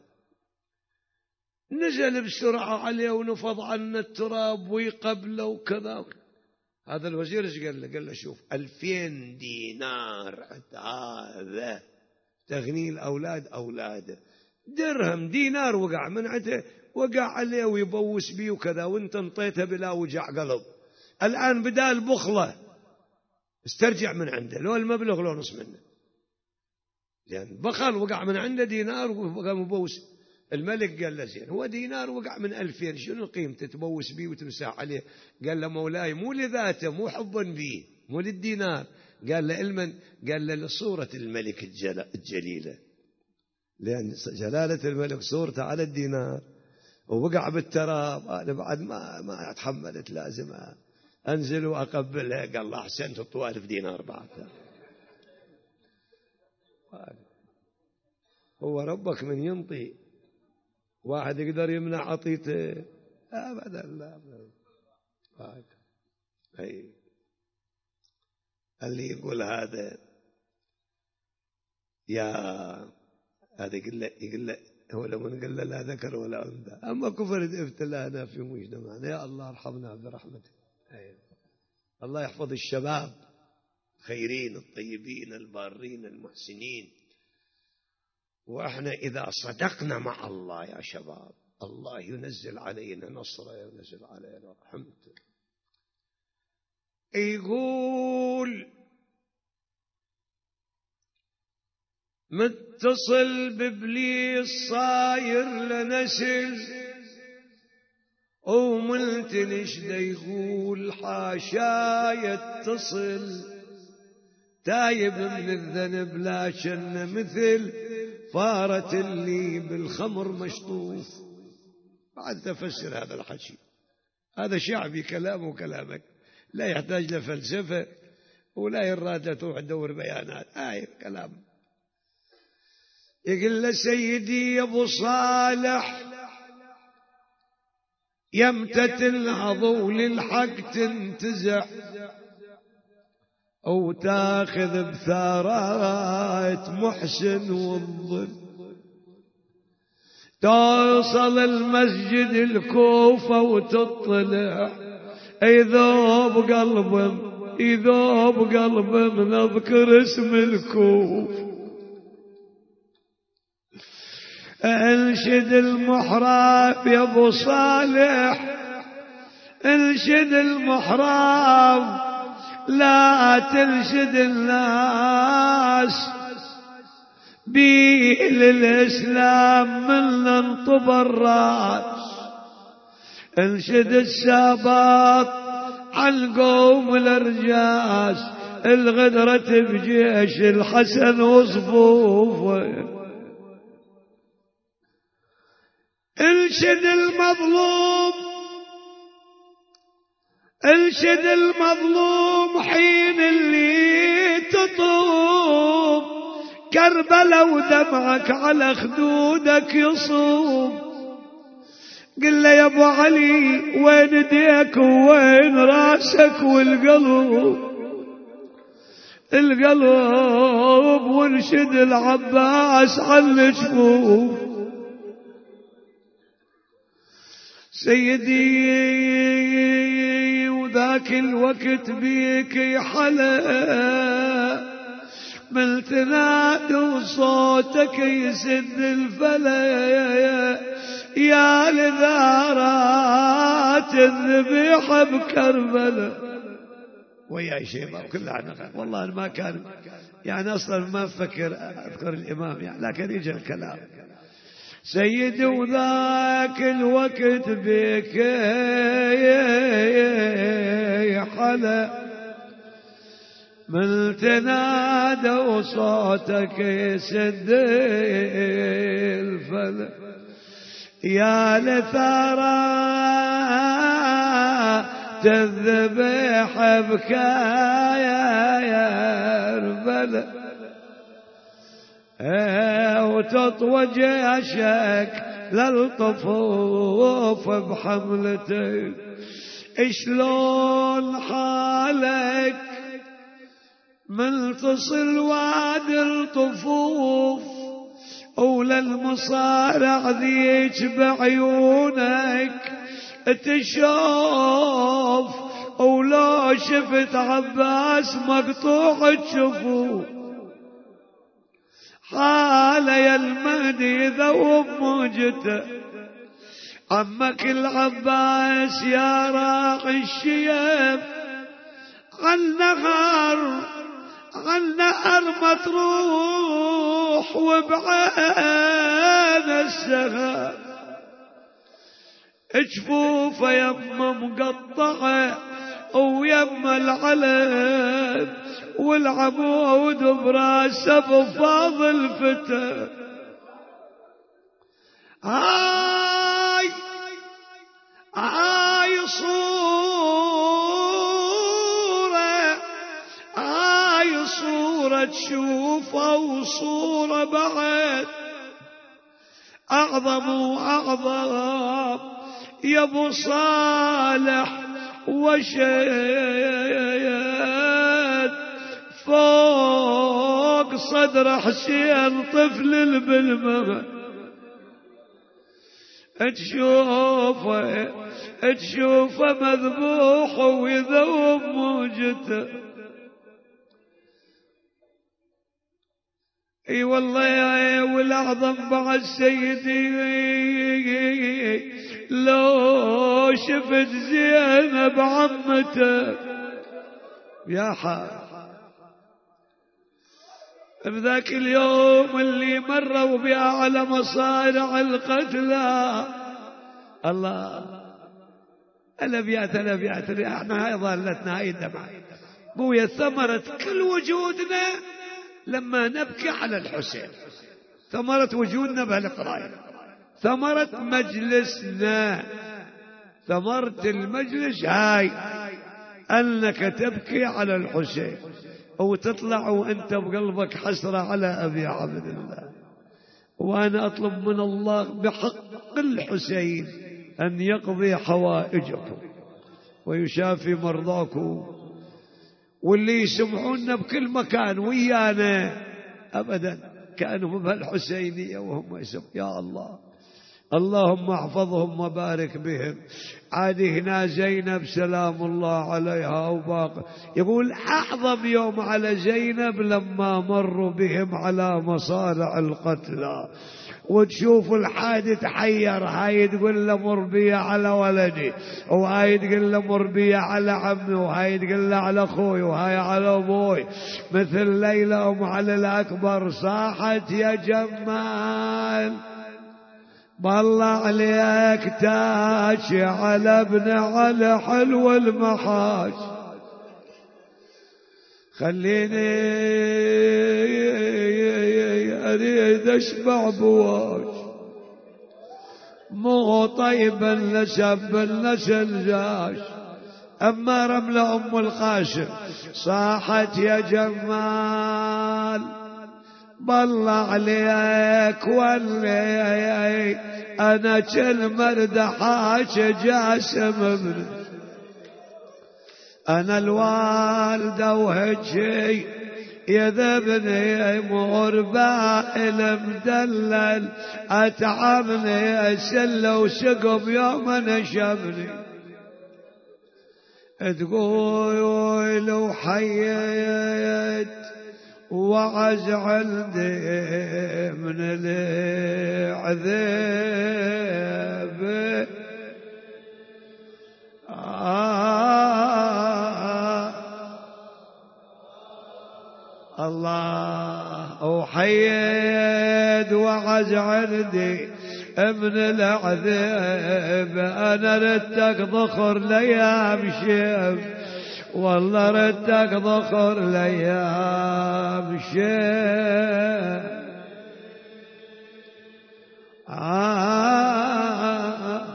نزل بسرعة عليه ونفض عنه التراب ويقبله وكذا. هذا الوزير ايش قال له؟ قال له شوف ألفين دينار هذا تغني الأولاد أولاده، درهم دينار وقع من عته وقع عليه ويبوس بيه وكذا، وانت انطيته بلا وجع قلب. الآن بدال بخله استرجع من عنده، لو المبلغ لو نص منه، لأن بخل وقع من عنده دينار وقام مبوس. الملك قال له زين هو دينار وقع من ألفين، شنو قيمته تبوس بيه وتمسح عليه؟ قال له مولاي مو لذاته، مو حبا بيه، مو للدينار. قال له المن؟ قال له لصورة الملك الجليلة، لأن جلالة الملك صورته على الدينار، ووقع بالتراب. أنا بعد ما ما تحملت، لازم أنزل وأقبلها. قال الله أحسنت تطوى ألف دينار بعد. هو ربك من ينطي واحد يقدر يمنع عطيته؟ أبدا لا. أي اللي يقول هذا يا هذا يقول له يقول له هو لما قال له لا ذكر ولا أنثى. أما كفر ابتلانا في مجتمعنا، يا الله ارحمنا برحمتك. الله يحفظ الشباب الخيرين الطيبين البارين المحسنين. وإحنا إذا صدقنا مع الله يا شباب الله ينزل علينا نصره، ينزل علينا رحمته. يقول متصل بإبليس صاير لنسل وملتنش دا يقول حاشا يتصل، تايب من الذنب لكن مثل فارة اللي بالخمر مشطوف. بعد تفسر هذا الحكي، هذا شعبي كلامه وكلامك، لا يحتاج لفلسفة ولا يراد له تروح تدور بيانات. آية كلام. يقول له سيدي أبو صالح يمتت العضو للحق تنتزع أو تاخذ بثارات محسن والظل، توصل المسجد الكوفة وتطلع يذوب قلبه يذوب قلبه من أذكر اسم الكوف. انشد المحراب يا ابو صالح، انشد المحراب، لا تنشد الناس بيه للإسلام من ننطب الراس. انشد الساباط عن قوم الأرجاس، الغدرة بجيش الحسن وصفوفه. انشد المظلوم، انشد المظلوم حين اللي تطوب، كربلاء ودمعك على خدودك يصوب. قل له يا ابو علي وين ايديك وين راسك والقلب، القلب وانشد العباس على الجفوف. سيدي وذاك الوقت بيك يحلى من تنادي وصوتك يسد الفلا، يا لذارات الذبيحة بكربلاء. ويا شباب كلها والله ما كان يعني أصلا ما أفكر أذكر الإمام يعني، لكن يجي الكلام. سيدي وذاك الوقت بك يا حلا من تنادى وصوتك يسد الفلك يا لثارى تذبح بكايا يا ربل وتطوى جيشك للطفوف بحملتك شلون حالك من تصل وادي الطفوف أولى المصارع ذيك بعيونك تشوف ولو شفت عباس مقطوع الشفوف حال يا المهدي ذوب موجته عمك العباس يا راعي الشيب عالنهر عالنهر مطروح وبعين السهاب جفوفه يما مقطعه ويما العلم والعمود براسه بفاضل فتى هاي هاي صورة هاي صورة تشوفها وصورة بعد أعظم وأعظم يا ابو صالح وشيد فوق صدر حسين طفل البلمة تشوفه تشوفه مذبوح ويذوب موجته اي والله يا والاعظم بعد سيدي لو شفت زينب عمته يا حال بذاك اليوم اللي مروا بها على مصارع القتلى الله الابيات الابيات احنا هاي ظلتنا هاي الدمعة بويا ثمرة كل وجودنا لما نبكي على الحسين ثمرة وجودنا بهالقراية ثمرة مجلسنا ثمرة المجلس هاي أنك تبكي على الحسين وتطلع وأنت بقلبك حسرة على أبي عبد الله وأنا أطلب من الله بحق الحسين أن يقضي حوائجكم ويشافي مرضاكم واللي يسمعونا بكل مكان ويانا أبدا كانوا بهالحسينية وهم يسمعون يا الله اللهم احفظهم وبارك بهم. عاد هنا زينب سلام الله عليها وباقي يقول أعظم يوم على زينب لما مروا بهم على مصارع القتلى وتشوف الحادث تحير هاي تقول له مر بي على ولدي وهاي تقول له مر بي على عمي وهاي تقول له على اخوي وهاي على ابوي مثل ليلى ام علي الاكبر صاحت يا جمال بالله عليك تاج على ابن على حلو المحاج خليني أريد أشبع بواج مو طيب النسب النسل جاش أما رمل أم القاسم صاحت يا جمال بالله عليك ولي أنا كل مردحاش جاسم ابن أنا الوالدة وهجي يذبني مغرباء المدلل أتعبني أسل وسقم يوم نشبني تقول لو حييت وعز عندي من العذاب آه الله وحيد وعز عندي من العذاب أنا ردك ضخر ليام شيب والله ردك ذخر الأيام شيء آه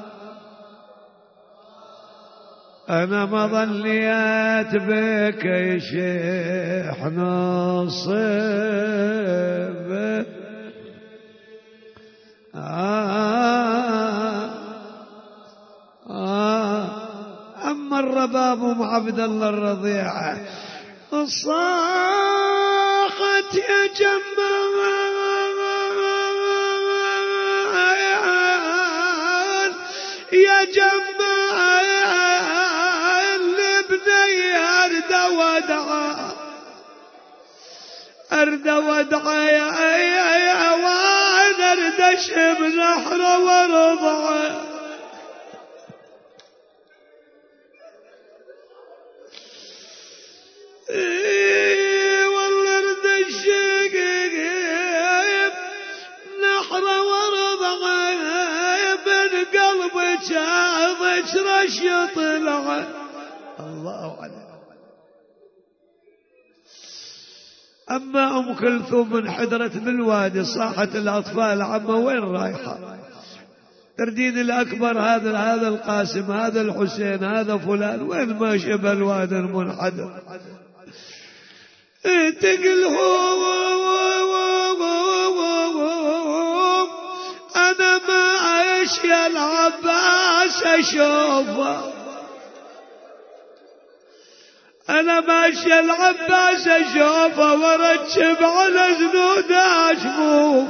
أنا ما ظليت بك يشيح نصيب آه آه أما الرباب أم عبد الله الرضيعة صاحت يا جمال يا جمال لبني أرد ودعا أرد ودعا يا وانا أرد أشم نحر ورضعه إيه والله أرد الشقيق نحر ورضعه بن قلبك عظك رش طلع الله عليك. أما أم كلثوم من حضرت بالوادي صاحت الأطفال عمه وين رايحة تردين الأكبر هذا هذا القاسم هذا الحسين هذا فلان وين ماشي بالوادي المنحدر تقلهم أنا ما أعيش يا العباس أشوفه أنا ماشي العباس أشوفه ورتشب على زنوده أشوف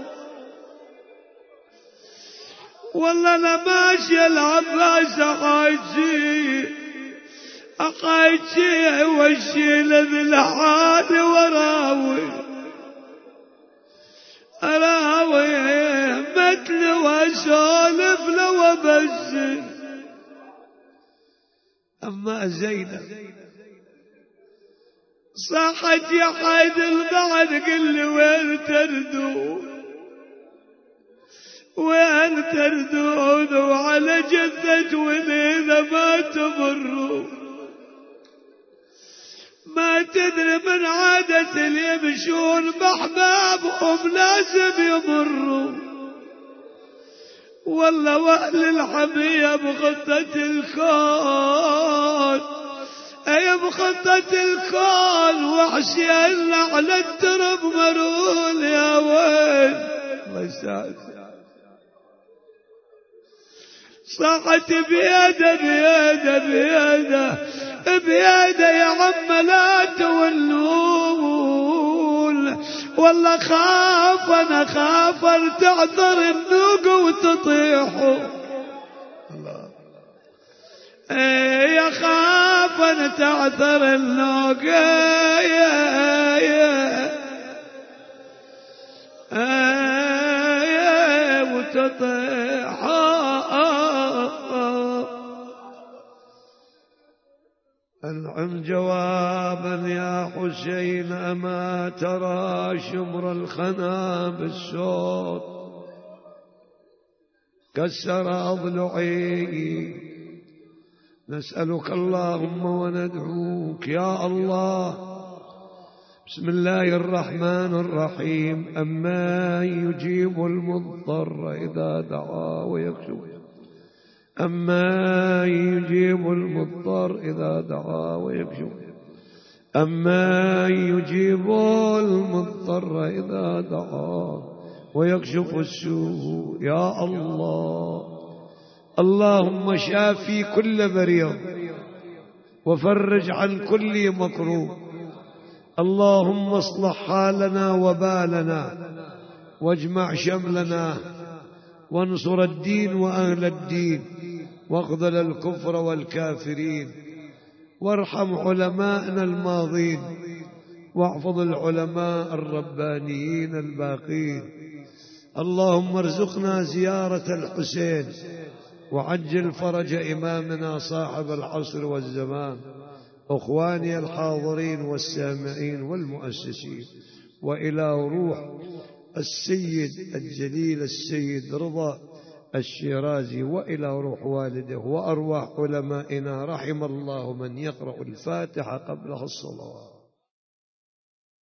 والله أنا ماشي العباس أقايتي أقايتي وشيل بالحال وراوي أراوي مثل وأسولف لو أبزر. أما زينب صاحت يا حيد البعد قل لي وين تردون وين تردون وعلى جثة وليلة ما تمرون ما تدري من عادة اللي يمشون بأحبابهم لازم يمروا والله وأهل الحمية بخطة الكون أي بخطة الكون وحسين على الترب مرول يا وين الله يسعدك صاحت بيده بيده بيده بيده يا عم لا تولون والله خاف أنا خاف أن تعذر النوق وتطيحوا الله يا خاف أن تعذر النوق يا يا يا وتطيحوا أنعم جوابا يا حسين أما ترى شمر الخنا بالصوت كسر أضلعي نسألك اللهم وندعوك يا الله بسم الله الرحمن الرحيم أما يجيب المضطر إذا دعا ويكشف أما يجيب المضطر إذا دعا ويكشف أما يجيب المضطر إذا دعا ويكشف السوء يا الله اللهم شافي كل مريض وفرج عن كل مكروب اللهم اصلح حالنا وبالنا واجمع شملنا وانصر الدين وأهل الدين واخذل الكفر والكافرين وارحم علماءنا الماضين واحفظ العلماء الربانيين الباقين اللهم ارزقنا زيارة الحسين وعجل فرج إمامنا صاحب العصر والزمان أخواني الحاضرين والسامعين والمؤسسين وإلى روح السيد الجليل السيد رضا الشيرازي وإلى روح والده وأرواح علمائنا، رحم الله من يقرأ الفاتحة قبلها الصلوات.